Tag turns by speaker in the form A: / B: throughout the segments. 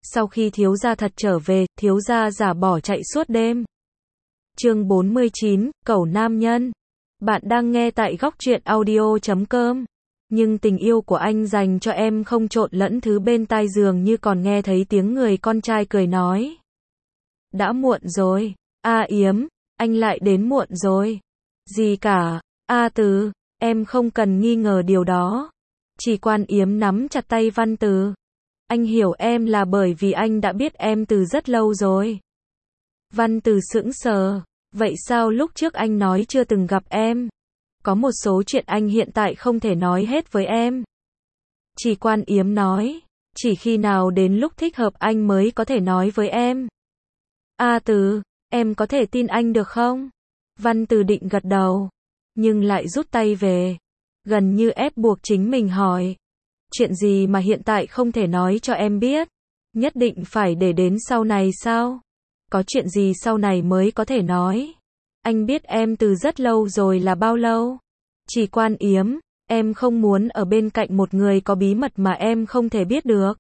A: Sau khi thiếu gia thật trở về, thiếu gia giả bỏ chạy suốt đêm. Chương 49, Cẩu nam nhân. Bạn đang nghe tại góc truyện audio.com. Nhưng tình yêu của anh dành cho em không trộn lẫn thứ bên tai giường như còn nghe thấy tiếng người con trai cười nói. Đã muộn rồi. A Yếm, anh lại đến muộn rồi. Gì cả. A Từ, em không cần nghi ngờ điều đó. Chỉ Quan Yếm nắm chặt tay Văn Từ. Anh hiểu em là bởi vì anh đã biết em từ rất lâu rồi. Văn Từ sững sờ. Vậy sao lúc trước anh nói chưa từng gặp em? Có một số chuyện anh hiện tại không thể nói hết với em. Chỉ Quan Yếm nói. Chỉ khi nào đến lúc thích hợp anh mới có thể nói với em. A Từ, em có thể tin anh được không? Văn Từ định gật đầu. Nhưng lại rút tay về. Gần như ép buộc chính mình hỏi. Chuyện gì mà hiện tại không thể nói cho em biết? Nhất định phải để đến sau này sao? Có chuyện gì sau này mới có thể nói? Anh biết em từ rất lâu rồi là bao lâu? Chỉ Quan Yếm, em không muốn ở bên cạnh một người có bí mật mà em không thể biết được.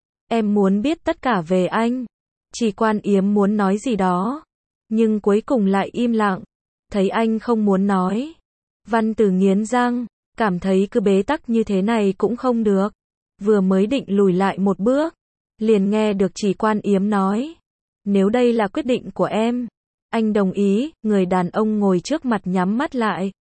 A: Em muốn biết tất cả về anh. Chỉ Quan Yếm muốn nói gì đó, nhưng cuối cùng lại im lặng. Thấy anh không muốn nói. Văn Từ nghiến răng, cảm thấy cứ bế tắc như thế này cũng không được. Vừa mới định lùi lại một bước, liền nghe được Chỉ Quan Yếm nói. Nếu đây là quyết định của em, anh đồng ý. Người đàn ông ngồi trước mặt nhắm mắt lại,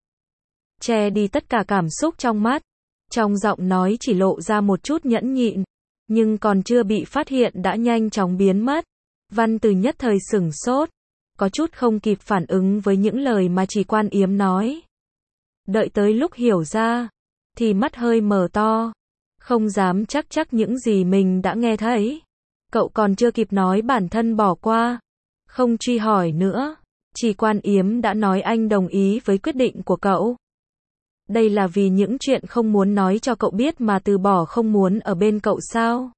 A: che đi tất cả cảm xúc trong mắt. Trong giọng nói chỉ lộ ra một chút nhẫn nhịn, nhưng còn chưa bị phát hiện đã nhanh chóng biến mất. Văn Từ nhất thời sửng sốt, có chút không kịp phản ứng với những lời mà Chỉ Quan Yếm nói. Đợi tới lúc hiểu ra, thì mắt hơi mở to, không dám chắc những gì mình đã nghe thấy. Cậu còn chưa kịp nói bản thân bỏ qua, không truy hỏi nữa. Chỉ Quan Yếm đã nói anh đồng ý với quyết định của cậu. Đây là vì những chuyện không muốn nói cho cậu biết mà từ bỏ không muốn ở bên cậu sao?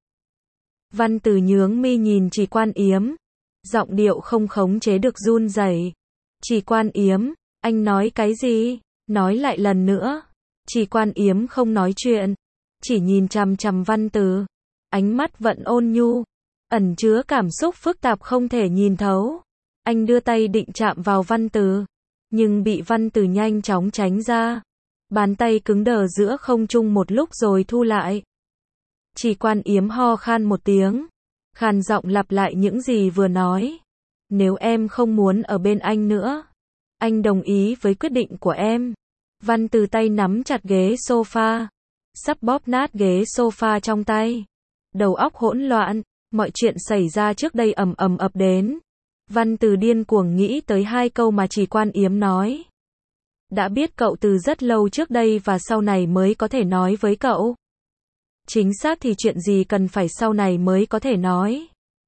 A: Văn Từ nhướng mi nhìn Chỉ Quan Yếm, giọng điệu không khống chế được run rẩy. Chỉ Quan Yếm, anh nói cái gì? Nói lại lần nữa. Chỉ Quan Yếm không nói chuyện, chỉ nhìn chằm chằm Văn Từ, ánh mắt vẫn ôn nhu, ẩn chứa cảm xúc phức tạp không thể nhìn thấu. Anh đưa tay định chạm vào Văn Từ, nhưng bị Văn Từ nhanh chóng tránh ra. Bàn tay cứng đờ giữa không trung một lúc rồi thu lại. Chỉ Quan Yếm ho khan một tiếng, khàn giọng lặp lại những gì vừa nói. Nếu em không muốn ở bên anh nữa, anh đồng ý với quyết định của em. Văn Từ tay nắm chặt ghế sofa, sắp bóp nát ghế sofa trong tay. Đầu óc hỗn loạn, mọi chuyện xảy ra trước đây ầm ập đến. Văn Từ điên cuồng nghĩ tới hai câu mà Chỉ Quan Yếm nói. Đã biết cậu từ rất lâu trước đây và sau này mới có thể nói với cậu. Chính xác thì chuyện gì cần phải sau này mới có thể nói?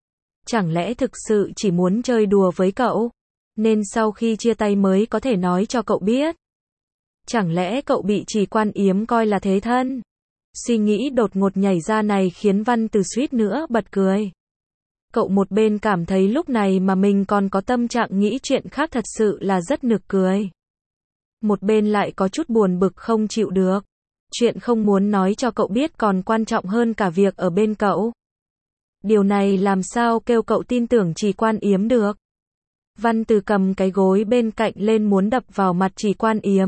A: Chẳng lẽ thực sự chỉ muốn chơi đùa với cậu, nên sau khi chia tay mới có thể nói cho cậu biết? Chẳng lẽ cậu bị Chỉ Quan Yếm coi là thế thân? Suy nghĩ đột ngột nhảy ra này khiến Văn Từ suýt nữa bật cười. Cậu một bên cảm thấy lúc này mà mình còn có tâm trạng nghĩ chuyện khác thật sự là rất nực cười. Một bên lại có chút buồn bực không chịu được. Chuyện không muốn nói cho cậu biết còn quan trọng hơn cả việc ở bên cậu. Điều này làm sao kêu cậu tin tưởng Chỉ Quan Yếm được? Văn Từ cầm cái gối bên cạnh lên muốn đập vào mặt Chỉ Quan Yếm.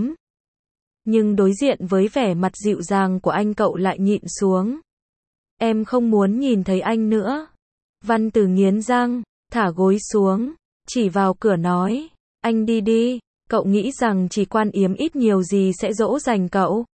A: Nhưng đối diện với vẻ mặt dịu dàng của anh cậu lại nhịn xuống. Em không muốn nhìn thấy anh nữa. Văn Từ nghiến răng, thả gối xuống, chỉ vào cửa nói. Anh đi đi. Cậu nghĩ rằng Chỉ Quan Yếm ít nhiều gì sẽ dỗ dành cậu.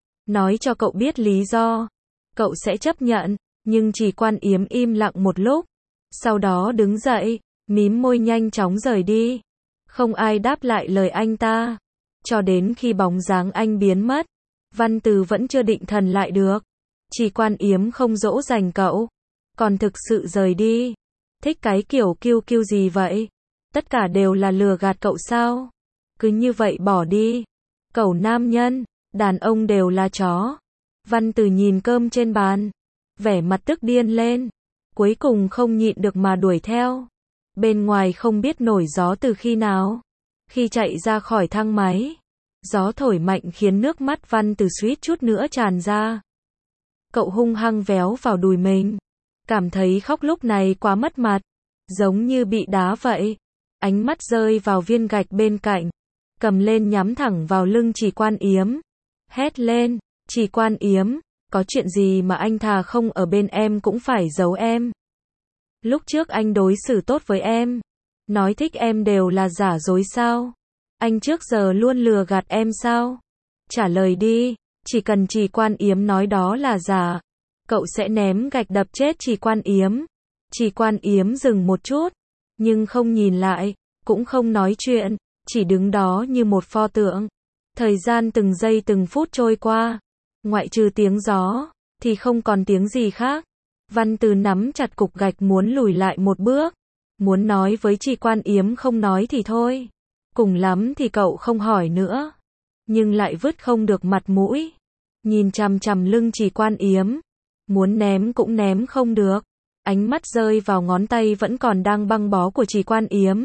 A: Nói cho cậu biết lý do, cậu sẽ chấp nhận. Nhưng Chỉ Quan Yếm im lặng một lúc, sau đó đứng dậy, mím môi nhanh chóng rời đi. Không ai đáp lại lời anh ta. Cho đến khi bóng dáng anh biến mất, Văn Từ vẫn chưa định thần lại được. Chỉ Quan Yếm không dỗ dành cậu, còn thực sự rời đi. Thích cái kiểu kiêu kiêu gì vậy? Tất cả đều là lừa gạt cậu sao? Cứ như vậy bỏ đi. Cẩu nam nhân, đàn ông đều là chó. Văn Từ nhìn cơm trên bàn, vẻ mặt tức điên lên. Cuối cùng không nhịn được mà đuổi theo. Bên ngoài không biết nổi gió từ khi nào. Khi chạy ra khỏi thang máy, gió thổi mạnh khiến nước mắt Văn Từ suýt chút nữa tràn ra. Cậu hung hăng véo vào đùi mình. cảm thấy khóc lúc này quá mất mặt, giống như bị đá vậy. Ánh mắt rơi vào viên gạch bên cạnh, cầm lên nhắm thẳng vào lưng Trì Quan Yếm, hét lên, Trì Quan Yếm, có chuyện gì mà anh thà không ở bên em cũng phải giấu em. Lúc trước anh đối xử tốt với em, nói thích em đều là giả dối sao? Anh trước giờ luôn lừa gạt em sao? Trả lời đi, chỉ cần Trì Quan Yếm nói đó là giả, cậu sẽ ném gạch đập chết Trì Quan Yếm. Trì Quan Yếm dừng một chút, nhưng không nhìn lại, cũng không nói chuyện, chỉ đứng đó như một pho tượng. Thời gian từng giây từng phút trôi qua, ngoại trừ tiếng gió, thì không còn tiếng gì khác. Văn Từ nắm chặt cục gạch muốn lùi lại một bước, muốn nói với Trì Quan Yếm không nói thì thôi, cùng lắm thì cậu không hỏi nữa, nhưng lại vứt không được mặt mũi, nhìn chằm chằm lưng Trì Quan Yếm, muốn ném cũng ném không được, ánh mắt rơi vào ngón tay vẫn còn đang băng bó của Trì Quan Yếm.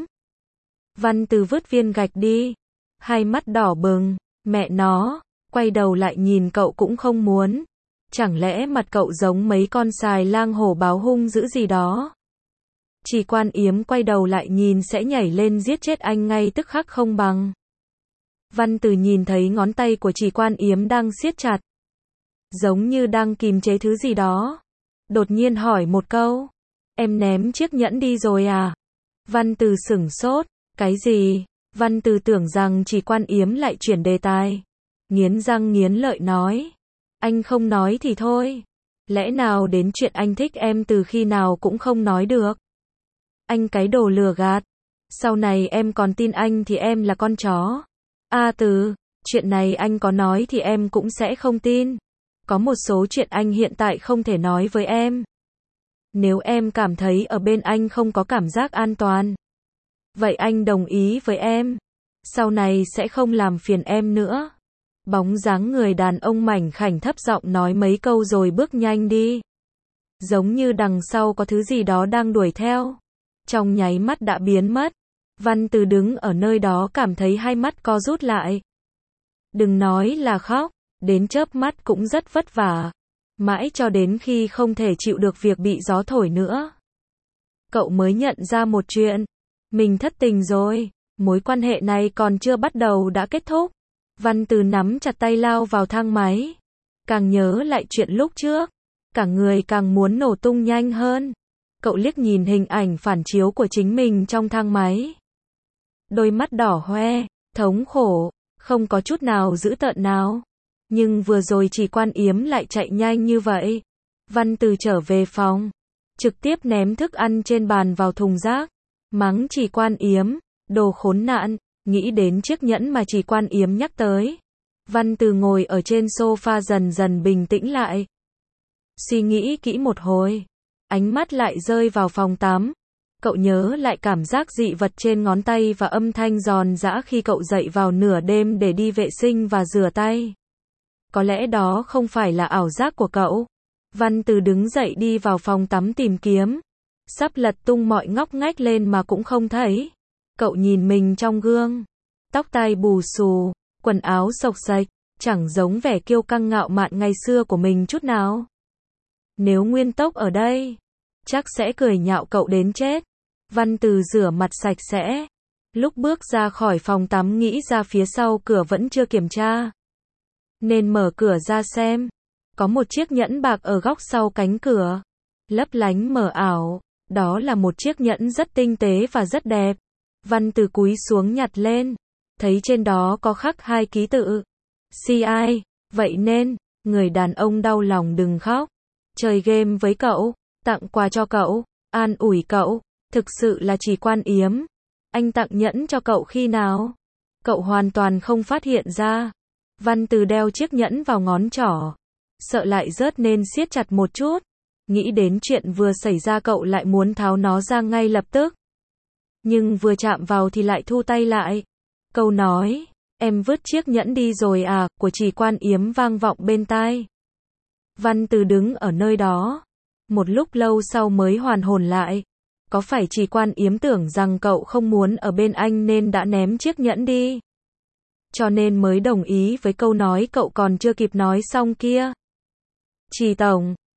A: Văn Từ vứt viên gạch đi, hai mắt đỏ bừng, mẹ nó, quay đầu lại nhìn cậu cũng không muốn. Chẳng lẽ mặt cậu giống mấy con sài lang hổ báo hung dữ gì đó? Trì Quan Yếm quay đầu lại nhìn sẽ nhảy lên giết chết anh ngay tức khắc không bằng. Văn Từ nhìn thấy ngón tay của Trì Quan Yếm đang siết chặt, giống như đang kìm chế thứ gì đó. Đột nhiên hỏi một câu, em ném chiếc nhẫn đi rồi à? Văn Từ sửng sốt, cái gì? Văn Từ tưởng rằng Trì Quan Yếm lại chuyển đề tài, nghiến răng nghiến lợi nói, anh không nói thì thôi, lẽ nào đến chuyện anh thích em từ khi nào cũng không nói được? Anh cái đồ lừa gạt, sau này em còn tin anh thì em là con chó. Từ, chuyện này anh có nói thì em cũng sẽ không tin. Có một số chuyện anh hiện tại không thể nói với em. Nếu em cảm thấy ở bên anh không có cảm giác an toàn, vậy anh đồng ý với em, sau này sẽ không làm phiền em nữa. Bóng dáng người đàn ông mảnh khảnh thấp giọng nói mấy câu rồi bước nhanh đi. Giống như đằng sau có thứ gì đó đang đuổi theo. Trong nháy mắt đã biến mất. Văn Từ đứng ở nơi đó cảm thấy hai mắt co rút lại. Đừng nói là khóc, đến chớp mắt cũng rất vất vả. Mãi cho đến khi không thể chịu được việc bị gió thổi nữa, cậu mới nhận ra một chuyện. Mình thất tình rồi, mối quan hệ này còn chưa bắt đầu đã kết thúc. Văn Từ nắm chặt tay lao vào thang máy. Càng nhớ lại chuyện lúc trước, cả người càng muốn nổ tung nhanh hơn. Cậu liếc nhìn hình ảnh phản chiếu của chính mình trong thang máy. Đôi mắt đỏ hoe, thống khổ, không có chút nào dữ tợn nào. Nhưng vừa rồi Trì Quan Yếm lại chạy nhanh như vậy. Văn Từ trở về phòng, trực tiếp ném thức ăn trên bàn vào thùng rác, mắng Trì Quan Yếm, đồ khốn nạn. Nghĩ đến chiếc nhẫn mà Trì Quan Yếm nhắc tới, Văn Từ ngồi ở trên sofa dần dần bình tĩnh lại. Suy nghĩ kỹ một hồi, ánh mắt lại rơi vào phòng tắm. Cậu nhớ lại cảm giác dị vật trên ngón tay và âm thanh giòn giã khi cậu dậy vào nửa đêm để đi vệ sinh và rửa tay. Có lẽ đó không phải là ảo giác của cậu. Văn Từ đứng dậy đi vào phòng tắm tìm kiếm, sắp lật tung mọi ngóc ngách lên mà cũng không thấy. Cậu nhìn mình trong gương, tóc tai bù xù, quần áo xộc xệch, chẳng giống vẻ kiêu căng ngạo mạn ngày xưa của mình chút nào. Nếu Nguyên Tốc ở đây, chắc sẽ cười nhạo cậu đến chết. Văn Từ rửa mặt sạch sẽ, lúc bước ra khỏi phòng tắm nghĩ ra phía sau cửa vẫn chưa kiểm tra, nên mở cửa ra xem. Có một chiếc nhẫn bạc ở góc sau cánh cửa, lấp lánh mờ ảo. Đó là một chiếc nhẫn rất tinh tế và rất đẹp. Văn Từ cúi xuống nhặt lên, thấy trên đó có khắc 2 ký tự. CI, vậy nên, người đàn ông đau lòng đừng khóc. Chơi game với cậu, tặng quà cho cậu, an ủi cậu, thực sự là Trì Quan Yếm. Anh tặng nhẫn cho cậu khi nào? Cậu hoàn toàn không phát hiện ra. Văn Từ đeo chiếc nhẫn vào ngón trỏ, sợ lại rớt nên siết chặt một chút. Nghĩ đến chuyện vừa xảy ra cậu lại muốn tháo nó ra ngay lập tức. Nhưng vừa chạm vào thì lại thu tay lại. Câu nói, em vứt chiếc nhẫn đi rồi à, của Trì Quan Yếm vang vọng bên tai. Văn Từ đứng ở nơi đó, một lúc lâu sau mới hoàn hồn lại. Có phải Trì Quan Yếm tưởng rằng cậu không muốn ở bên anh nên đã ném chiếc nhẫn đi, cho nên mới đồng ý với câu nói cậu còn chưa kịp nói xong kia. Trì tổng,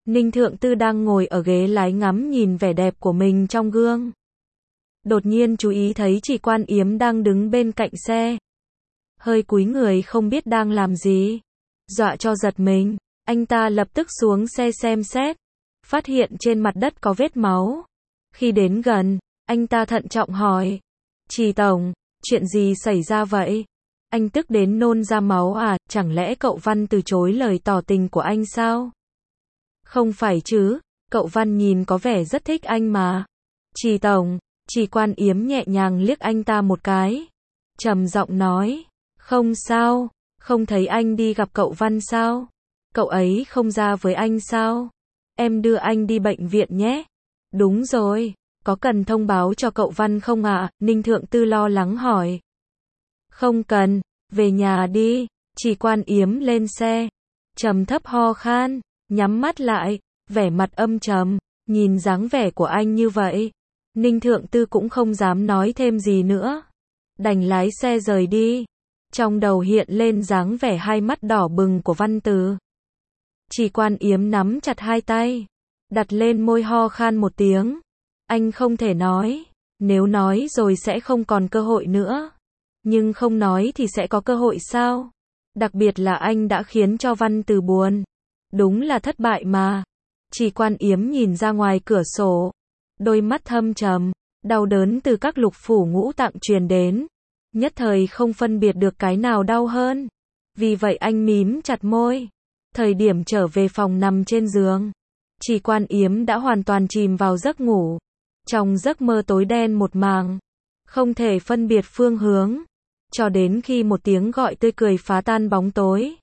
A: Ninh Thượng Tư đang ngồi ở ghế lái ngắm nhìn vẻ đẹp của mình trong gương. Đột nhiên chú ý thấy Chỉ Quan Yếm đang đứng bên cạnh xe. Hơi cúi người không biết đang làm gì. Dọa cho giật mình, anh ta lập tức xuống xe xem xét. Phát hiện trên mặt đất có vết máu. Khi đến gần, anh ta thận trọng hỏi. Chỉ tổng, chuyện gì xảy ra vậy? Anh tức đến nôn ra máu à, chẳng lẽ cậu Văn từ chối lời tỏ tình của anh sao? Không phải chứ, cậu Văn nhìn có vẻ rất thích anh mà. Chỉ tổng, Chỉ Quan Yếm nhẹ nhàng liếc anh ta một cái. Trầm giọng nói, không sao, không thấy anh đi gặp cậu Văn sao? Cậu ấy không ra với anh sao? Em đưa anh đi bệnh viện nhé. Đúng rồi, có cần thông báo cho cậu Văn không ạ? Ninh Thượng Tư lo lắng hỏi. Không cần, về nhà đi. Chỉ Quan Yếm lên xe, trầm thấp ho khan, nhắm mắt lại, vẻ mặt âm trầm, nhìn dáng vẻ của anh như vậy. Ninh Thượng Tư cũng không dám nói thêm gì nữa. Đành lái xe rời đi. Trong đầu hiện lên dáng vẻ hai mắt đỏ bừng của Văn Từ. Chỉ Quan Yếm nắm chặt hai tay, đặt lên môi ho khan một tiếng. Anh không thể nói, nếu nói rồi sẽ không còn cơ hội nữa. Nhưng không nói thì sẽ có cơ hội sao? Đặc biệt là anh đã khiến cho Văn Từ buồn. Đúng là thất bại mà. Chỉ Quan Yếm nhìn ra ngoài cửa sổ. Đôi mắt thâm trầm, đau đớn từ các lục phủ ngũ tạng truyền đến. Nhất thời không phân biệt được cái nào đau hơn. Vì vậy anh mím chặt môi. Thời điểm trở về phòng nằm trên giường, Chỉ Quan Yếm đã hoàn toàn chìm vào giấc ngủ. Trong giấc mơ tối đen một màng, không thể phân biệt phương hướng. Cho đến khi một tiếng gọi tươi cười phá tan bóng tối.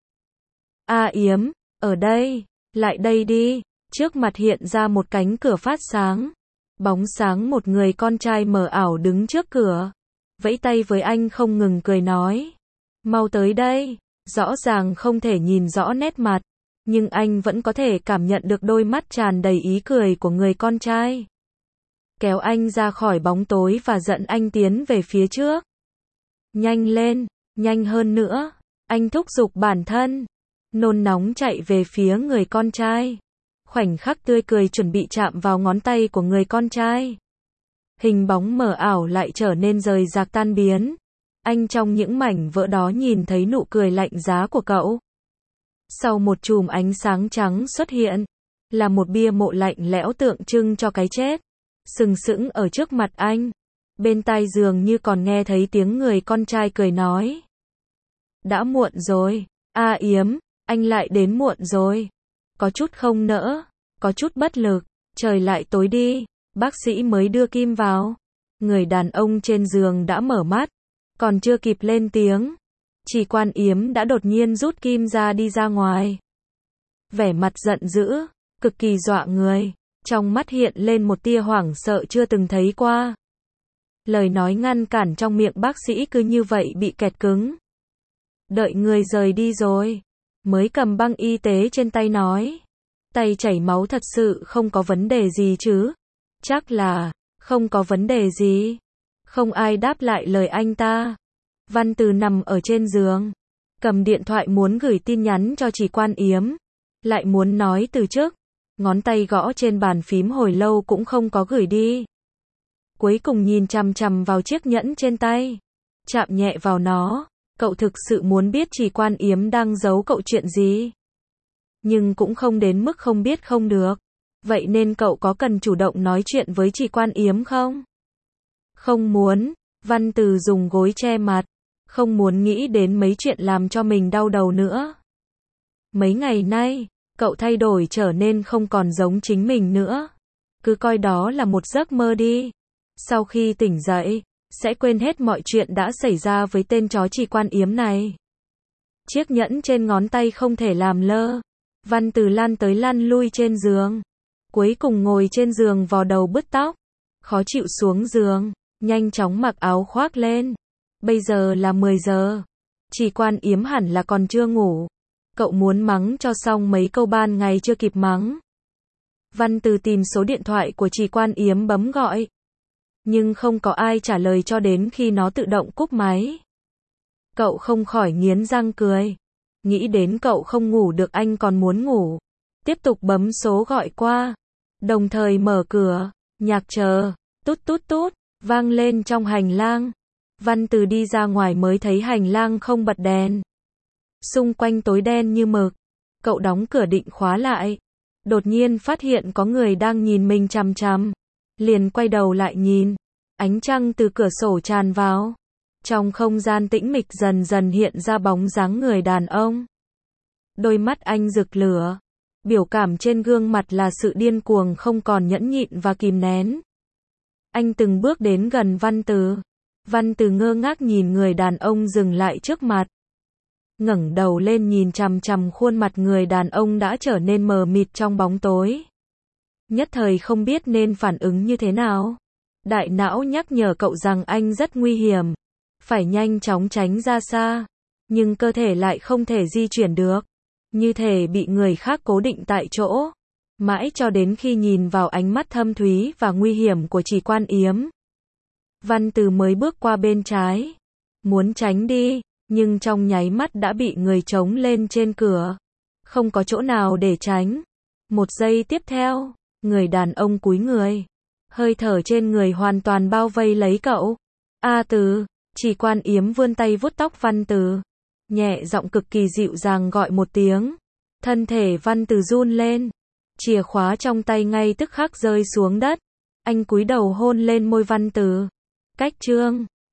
A: A Yếm, ở đây, lại đây đi. Trước mặt hiện ra một cánh cửa phát sáng. Bóng sáng một người con trai mờ ảo đứng trước cửa. Vẫy tay với anh không ngừng cười nói. Mau tới đây. Rõ ràng không thể nhìn rõ nét mặt. Nhưng anh vẫn có thể cảm nhận được đôi mắt tràn đầy ý cười của người con trai. Kéo anh ra khỏi bóng tối và dẫn anh tiến về phía trước. Nhanh lên, nhanh hơn nữa. Anh thúc giục bản thân. Nôn nóng chạy về phía người con trai. Khoảnh khắc tươi cười chuẩn bị chạm vào ngón tay của người con trai. Hình bóng mờ ảo lại trở nên rời rạc tan biến. Anh trong những mảnh vỡ đó nhìn thấy nụ cười lạnh giá của cậu. Sau một chùm ánh sáng trắng xuất hiện, là một bia mộ lạnh lẽo tượng trưng cho cái chết. Sừng sững ở trước mặt anh. Bên tai dường như còn nghe thấy tiếng người con trai cười nói. Đã muộn rồi, A Yếm, anh lại đến muộn rồi. Có chút không nỡ, có chút bất lực, trời lại tối đi, bác sĩ mới đưa kim vào. Người đàn ông trên giường đã mở mắt, còn chưa kịp lên tiếng. Chỉ Quan Yếm đã đột nhiên rút kim ra đi ra ngoài. Vẻ mặt giận dữ, cực kỳ dọa người, trong mắt hiện lên một tia hoảng sợ chưa từng thấy qua. Lời nói ngăn cản trong miệng bác sĩ cứ như vậy bị kẹt cứng. Đợi người rời đi rồi, mới cầm băng y tế trên tay nói. Tay chảy máu thật sự không có vấn đề gì chứ? Chắc là, không có vấn đề gì. Không ai đáp lại lời anh ta. Văn Từ nằm ở trên giường, cầm điện thoại muốn gửi tin nhắn cho Chỉ Quan Yếm. Lại muốn nói từ trước. Ngón tay gõ trên bàn phím hồi lâu cũng không có gửi đi. Cuối cùng nhìn chằm chằm vào chiếc nhẫn trên tay. Chạm nhẹ vào nó. Cậu thực sự muốn biết Chỉ Quan Yếm đang giấu cậu chuyện gì. Nhưng cũng không đến mức không biết không được. Vậy nên cậu có cần chủ động nói chuyện với Chỉ Quan Yếm không? Không muốn. Văn Từ dùng gối che mặt. Không muốn nghĩ đến mấy chuyện làm cho mình đau đầu nữa. Mấy ngày nay, cậu thay đổi trở nên không còn giống chính mình nữa. Cứ coi đó là một giấc mơ đi. Sau khi tỉnh dậy, sẽ quên hết mọi chuyện đã xảy ra với tên chó Chỉ Quan Yếm này. Chiếc nhẫn trên ngón tay không thể làm lơ. Văn Từ lăn tới lăn lui trên giường. Cuối cùng ngồi trên giường vò đầu bứt tóc. Khó chịu xuống giường, nhanh chóng mặc áo khoác lên. Bây giờ là 10 giờ. Chỉ Quan Yếm hẳn là còn chưa ngủ. Cậu muốn mắng cho xong mấy câu ban ngày chưa kịp mắng. Văn Từ tìm số điện thoại của Chỉ Quan Yếm bấm gọi. Nhưng không có ai trả lời cho đến khi nó tự động cúp máy. Cậu không khỏi nghiến răng cười. Nghĩ đến cậu không ngủ được anh còn muốn ngủ. tiếp tục bấm số gọi qua, đồng thời mở cửa, nhạc chờ, tút tút tút, vang lên trong hành lang. Văn Từ đi ra ngoài mới thấy hành lang không bật đèn. Xung quanh tối đen như mực. Cậu đóng cửa định khóa lại. Đột nhiên phát hiện có người đang nhìn mình chằm chằm. Liền quay đầu lại nhìn. Ánh trăng từ cửa sổ tràn vào. Trong không gian tĩnh mịch dần dần hiện ra bóng dáng người đàn ông. Đôi mắt anh rực lửa. Biểu cảm trên gương mặt là sự điên cuồng không còn nhẫn nhịn và kìm nén. Anh từng bước đến gần Văn Từ. Văn Từ ngơ ngác nhìn người đàn ông dừng lại trước mặt. Ngẩng đầu lên nhìn chằm chằm khuôn mặt người đàn ông đã trở nên mờ mịt trong bóng tối. Nhất thời không biết nên phản ứng như thế nào. Đại não nhắc nhở cậu rằng anh rất nguy hiểm. Phải nhanh chóng tránh ra xa. Nhưng cơ thể lại không thể di chuyển được. Như thể bị người khác cố định tại chỗ. Mãi cho đến khi nhìn vào ánh mắt thâm thúy và nguy hiểm của Trì Quan Yếm. Văn Từ mới bước qua bên trái. Muốn tránh đi, nhưng trong nháy mắt đã bị người trống lên trên cửa. Không có chỗ nào để tránh. Một giây tiếp theo, người đàn ông cúi người. Hơi thở trên người hoàn toàn bao vây lấy cậu. A Từ, Trì Quan Yếm vươn tay vuốt tóc Văn Từ. Nhẹ giọng cực kỳ dịu dàng gọi một tiếng. Thân thể Văn Từ run lên. Chìa khóa trong tay ngay tức khắc rơi xuống đất. Anh cúi đầu hôn lên môi Văn Từ. Cách chương